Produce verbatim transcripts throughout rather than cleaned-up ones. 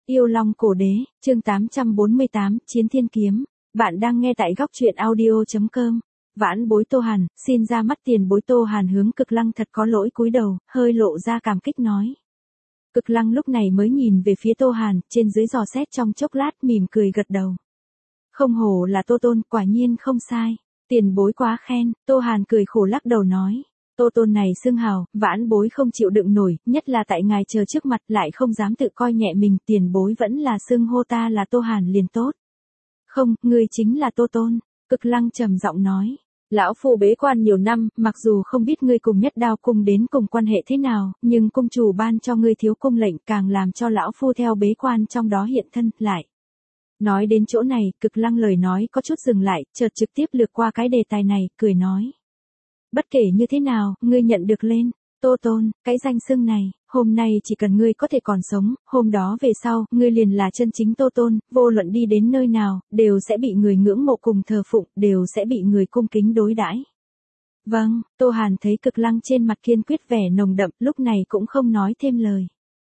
Yêu Long Cổ Đế, chương tám trăm bốn mươi tám, Chiến Thiên Kiếm. Bạn đang nghe tại góc truyện audio chấm com. Vãn bối Tô Hàn, xin ra mắt tiền bối. Tô Hàn hướng Cực Lăng thật có lỗi cúi đầu, hơi lộ ra cảm kích nói. Cực Lăng lúc này mới nhìn về phía Tô Hàn, trên dưới dò xét trong chốc lát mỉm cười gật đầu. Không hổ là Tô Tôn, quả nhiên không sai. Tiền bối quá khen. Tô Hàn cười khổ lắc đầu nói. Tô Tôn này xưng hào, vãn bối không chịu đựng nổi, nhất là tại ngài chờ trước mặt lại không dám tự coi nhẹ mình, tiền bối vẫn là xưng hô ta là Tô Hàn liền tốt. Không, ngươi chính là Tô Tôn. Cực Lăng trầm giọng nói. Lão phu bế quan nhiều năm, mặc dù không biết ngươi cùng Nhất Đao cung đến cùng quan hệ thế nào, nhưng cung chủ ban cho ngươi thiếu cung lệnh càng làm cho lão phu theo bế quan trong đó hiện thân lại. Nói đến chỗ này, Cực Lăng lời nói có chút dừng lại, chợt trực tiếp lược qua cái đề tài này, cười nói. Bất kể như thế nào, ngươi nhận được lên, Tô Tôn, cái danh xưng này, hôm nay chỉ cần ngươi có thể còn sống, hôm đó về sau, ngươi liền là chân chính Tô Tôn, vô luận đi đến nơi nào, đều sẽ bị người ngưỡng mộ cùng thờ phụng, đều sẽ bị người cung kính đối đãi. Vâng, Tô Hàn thấy Cực Lăng trên mặt kiên quyết vẻ nồng đậm, lúc này cũng không nói thêm lời.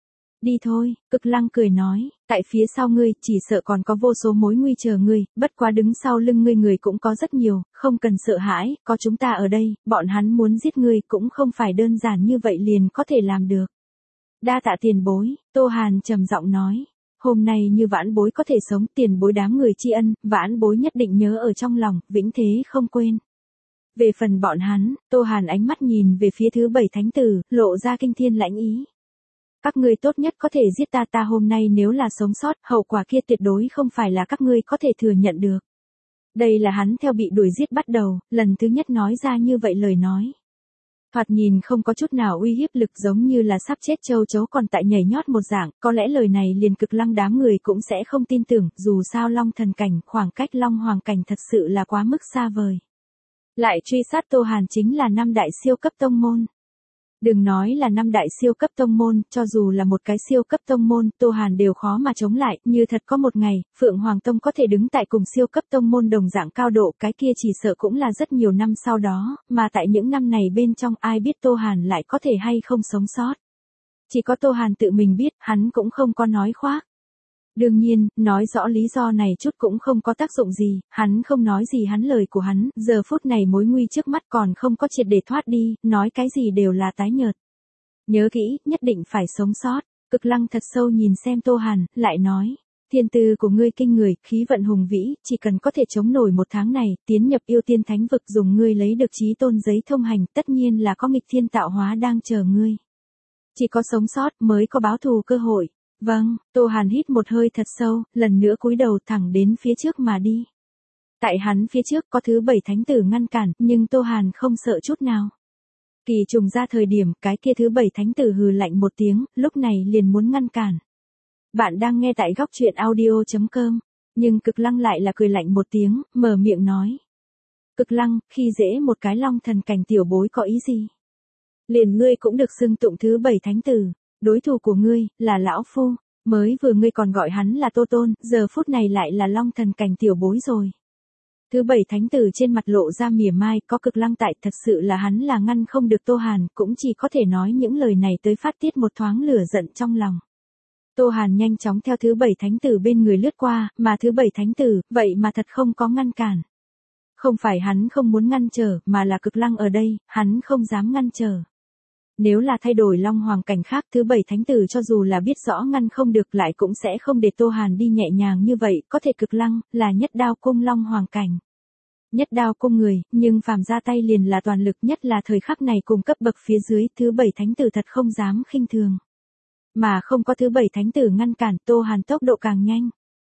Đi thôi, Cực Lăng cười nói, tại phía sau ngươi, chỉ sợ còn có vô số mối nguy chờ ngươi, bất quá đứng sau lưng ngươi người cũng có rất nhiều, không cần sợ hãi, có chúng ta ở đây, bọn hắn muốn giết ngươi cũng không phải đơn giản như vậy liền có thể làm được. Đa tạ tiền bối, Tô Hàn trầm giọng nói, hôm nay như vãn bối có thể sống, tiền bối đám người tri ân, vãn bối nhất định nhớ ở trong lòng, vĩnh thế không quên. Về phần bọn hắn, Tô Hàn ánh mắt nhìn về phía thứ bảy thánh tử, lộ ra kinh thiên lãnh ý. Các ngươi tốt nhất có thể giết ta ta hôm nay nếu là sống sót, hậu quả kia tuyệt đối không phải là các ngươi có thể thừa nhận được. Đây là hắn theo bị đuổi giết bắt đầu, lần thứ nhất nói ra như vậy lời nói. Thoạt nhìn không có chút nào uy hiếp lực giống như là sắp chết châu chấu còn tại nhảy nhót một dạng, có lẽ lời này liền Cực Lăng đám người cũng sẽ không tin tưởng, dù sao Long thần cảnh, khoảng cách Long hoàng cảnh thật sự là quá mức xa vời. Lại truy sát Tô Hàn chính là năm đại siêu cấp tông môn. Đừng nói là năm đại siêu cấp tông môn, cho dù là một cái siêu cấp tông môn, Tô Hàn đều khó mà chống lại, như thật có một ngày, Phượng Hoàng Tông có thể đứng tại cùng siêu cấp tông môn đồng dạng cao độ, cái kia chỉ sợ cũng là rất nhiều năm sau đó, mà tại những năm này bên trong ai biết Tô Hàn lại có thể hay không sống sót. Chỉ có Tô Hàn tự mình biết, hắn cũng không có nói khoác. Đương nhiên, nói rõ lý do này chút cũng không có tác dụng gì, hắn không nói gì hắn lời của hắn, giờ phút này mối nguy trước mắt còn không có triệt để thoát đi, nói cái gì đều là tái nhợt. Nhớ kỹ, nhất định phải sống sót. Cực Lăng thật sâu nhìn xem Tô Hàn, lại nói, thiên tư của ngươi kinh người, khí vận hùng vĩ, chỉ cần có thể chống nổi một tháng này, tiến nhập yêu tiên thánh vực dùng ngươi lấy được chí tôn giấy thông hành, tất nhiên là có nghịch thiên tạo hóa đang chờ ngươi. Chỉ có sống sót mới có báo thù cơ hội. Vâng, Tô Hàn hít một hơi thật sâu, lần nữa cúi đầu thẳng đến phía trước mà đi. Tại hắn phía trước có thứ bảy thánh tử ngăn cản, nhưng Tô Hàn không sợ chút nào. Kỳ trùng ra thời điểm, cái kia thứ bảy thánh tử hừ lạnh một tiếng, lúc này liền muốn ngăn cản. Bạn đang nghe tại góc truyện audio chấm com, nhưng Cực Lăng lại là cười lạnh một tiếng, mở miệng nói. Cực Lăng, khi dễ một cái Long thần cảnh tiểu bối có ý gì? Liền ngươi cũng được xưng tụng thứ bảy thánh tử. Đối thủ của ngươi, là lão phu, mới vừa ngươi còn gọi hắn là Tô Tôn, giờ phút này lại là Long thần cảnh tiểu bối rồi. Thứ bảy thánh tử trên mặt lộ ra mỉa mai, có Cực Lăng tại, thật sự là hắn là ngăn không được Tô Hàn, cũng chỉ có thể nói những lời này tới phát tiết một thoáng lửa giận trong lòng. Tô Hàn nhanh chóng theo thứ bảy thánh tử bên người lướt qua, mà thứ bảy thánh tử, vậy mà thật không có ngăn cản. Không phải hắn không muốn ngăn trở, mà là Cực Lăng ở đây, hắn không dám ngăn trở. Nếu là thay đổi Long hoàng cảnh khác, thứ bảy thánh tử cho dù là biết rõ ngăn không được lại cũng sẽ không để Tô Hàn đi nhẹ nhàng như vậy, có thể Cực Lăng, là Nhất Đao cung Long hoàng cảnh. Nhất Đao cung người, nhưng phàm ra tay liền là toàn lực, nhất là thời khắc này cùng cấp bậc phía dưới, thứ bảy thánh tử thật không dám khinh thường. Mà không có thứ bảy thánh tử ngăn cản, Tô Hàn tốc độ càng nhanh.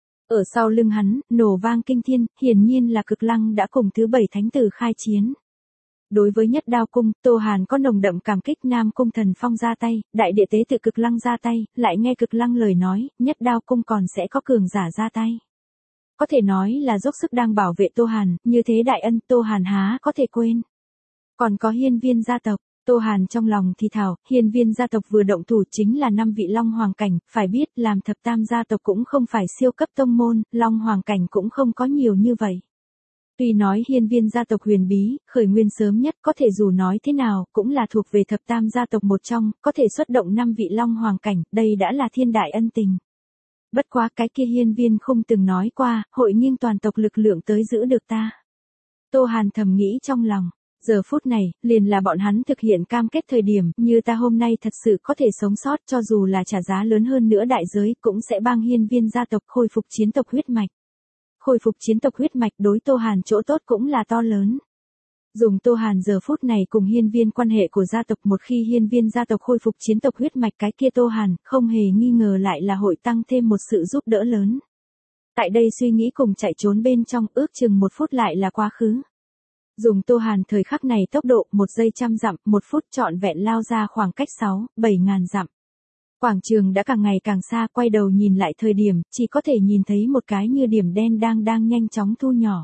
Ở sau lưng hắn, nổ vang kinh thiên, hiển nhiên là Cực Lăng đã cùng thứ bảy thánh tử khai chiến. Đối với Nhất Đao cung, Tô Hàn có nồng đậm cảm kích. Nam cung Thần Phong ra tay, đại địa tế tự Cực Lăng ra tay, lại nghe Cực Lăng lời nói, Nhất Đao cung còn sẽ có cường giả ra tay. Có thể nói là dốc sức đang bảo vệ Tô Hàn, như thế đại ân Tô Hàn há có thể quên. Còn có Hiên Viên gia tộc, Tô Hàn trong lòng thì thào, Hiên Viên gia tộc vừa động thủ chính là năm vị Long hoàng cảnh, phải biết làm thập tam gia tộc cũng không phải siêu cấp tông môn, Long hoàng cảnh cũng không có nhiều như vậy. Tuy nói Hiên Viên gia tộc huyền bí, khởi nguyên sớm nhất, có thể dù nói thế nào, cũng là thuộc về thập tam gia tộc một trong, có thể xuất động năm vị Long hoàng cảnh, đây đã là thiên đại ân tình. Bất quá cái kia hiên viên không từng nói qua, hội nghiêng toàn tộc lực lượng tới giữ được ta. Tô Hàn thầm nghĩ trong lòng, giờ phút này, liền là bọn hắn thực hiện cam kết thời điểm, như ta hôm nay thật sự có thể sống sót cho dù là trả giá lớn hơn nữa đại giới, cũng sẽ bang hiên viên gia tộc khôi phục chiến tộc huyết mạch. Khôi phục chiến tộc huyết mạch đối Tô Hàn chỗ tốt cũng là to lớn. Dùng Tô Hàn giờ phút này cùng hiên viên quan hệ của gia tộc, một khi hiên viên gia tộc khôi phục chiến tộc huyết mạch, cái kia Tô Hàn không hề nghi ngờ lại là hội tăng thêm một sự giúp đỡ lớn. Tại đây suy nghĩ cùng chạy trốn bên trong, ước chừng một phút lại là quá khứ. Dùng Tô Hàn thời khắc này tốc độ một giây trăm dặm, một phút trọn vẹn lao ra khoảng cách sáu, bảy ngàn dặm. Quảng trường đã càng ngày càng xa, quay đầu nhìn lại thời điểm, chỉ có thể nhìn thấy một cái như điểm đen đang đang nhanh chóng thu nhỏ.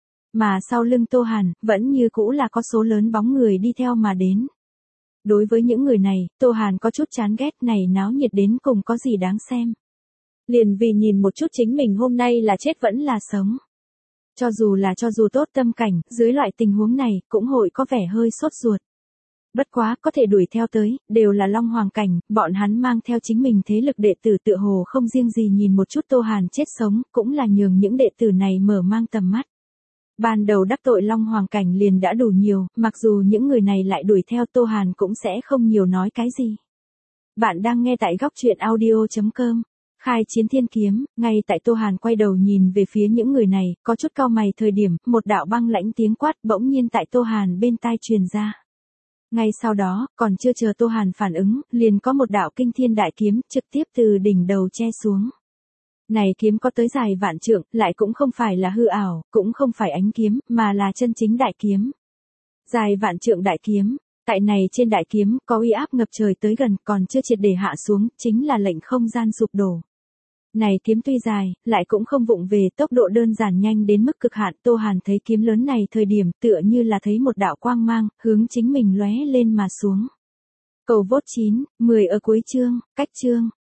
Mà sau lưng Tô Hàn, vẫn như cũ là có số lớn bóng người đi theo mà đến. Đối với những người này, Tô Hàn có chút chán ghét, này náo nhiệt đến cùng có gì đáng xem. Liền vì nhìn một chút chính mình hôm nay là chết vẫn là sống. Cho dù là cho dù tốt tâm cảnh, dưới loại tình huống này, cũng hội có vẻ hơi sốt ruột. Bất quá, có thể đuổi theo tới, đều là Long Hoàng cảnh, bọn hắn mang theo chính mình thế lực đệ tử tựa hồ không riêng gì nhìn một chút Tô Hàn chết sống, cũng là nhường những đệ tử này mở mang tầm mắt. Ban đầu đắc tội Long Hoàng cảnh liền đã đủ nhiều, mặc dù những người này lại đuổi theo Tô Hàn cũng sẽ không nhiều nói cái gì. Bạn đang nghe tại góc truyện audio chấm com. Khai chiến thiên kiếm, ngay tại Tô Hàn quay đầu nhìn về phía những người này, có chút cau mày thời điểm, một đạo băng lãnh tiếng quát bỗng nhiên tại Tô Hàn bên tai truyền ra. Ngay sau đó, còn chưa chờ Tô Hàn phản ứng, liền có một đạo kinh thiên đại kiếm trực tiếp từ đỉnh đầu che xuống. Này kiếm có tới dài vạn trượng, lại cũng không phải là hư ảo, cũng không phải ánh kiếm, mà là chân chính đại kiếm. Dài vạn trượng đại kiếm, tại này trên đại kiếm có uy áp ngập trời tới gần, còn chưa triệt để hạ xuống, chính là lệnh không gian sụp đổ. Này kiếm tuy dài, lại cũng không vụng về, tốc độ đơn giản nhanh đến mức cực hạn. Tô Hàn thấy kiếm lớn này thời điểm tựa như là thấy một đạo quang mang, hướng chính mình lóe lên mà xuống. Cầu vốt chín, mười ở cuối chương, cách chương.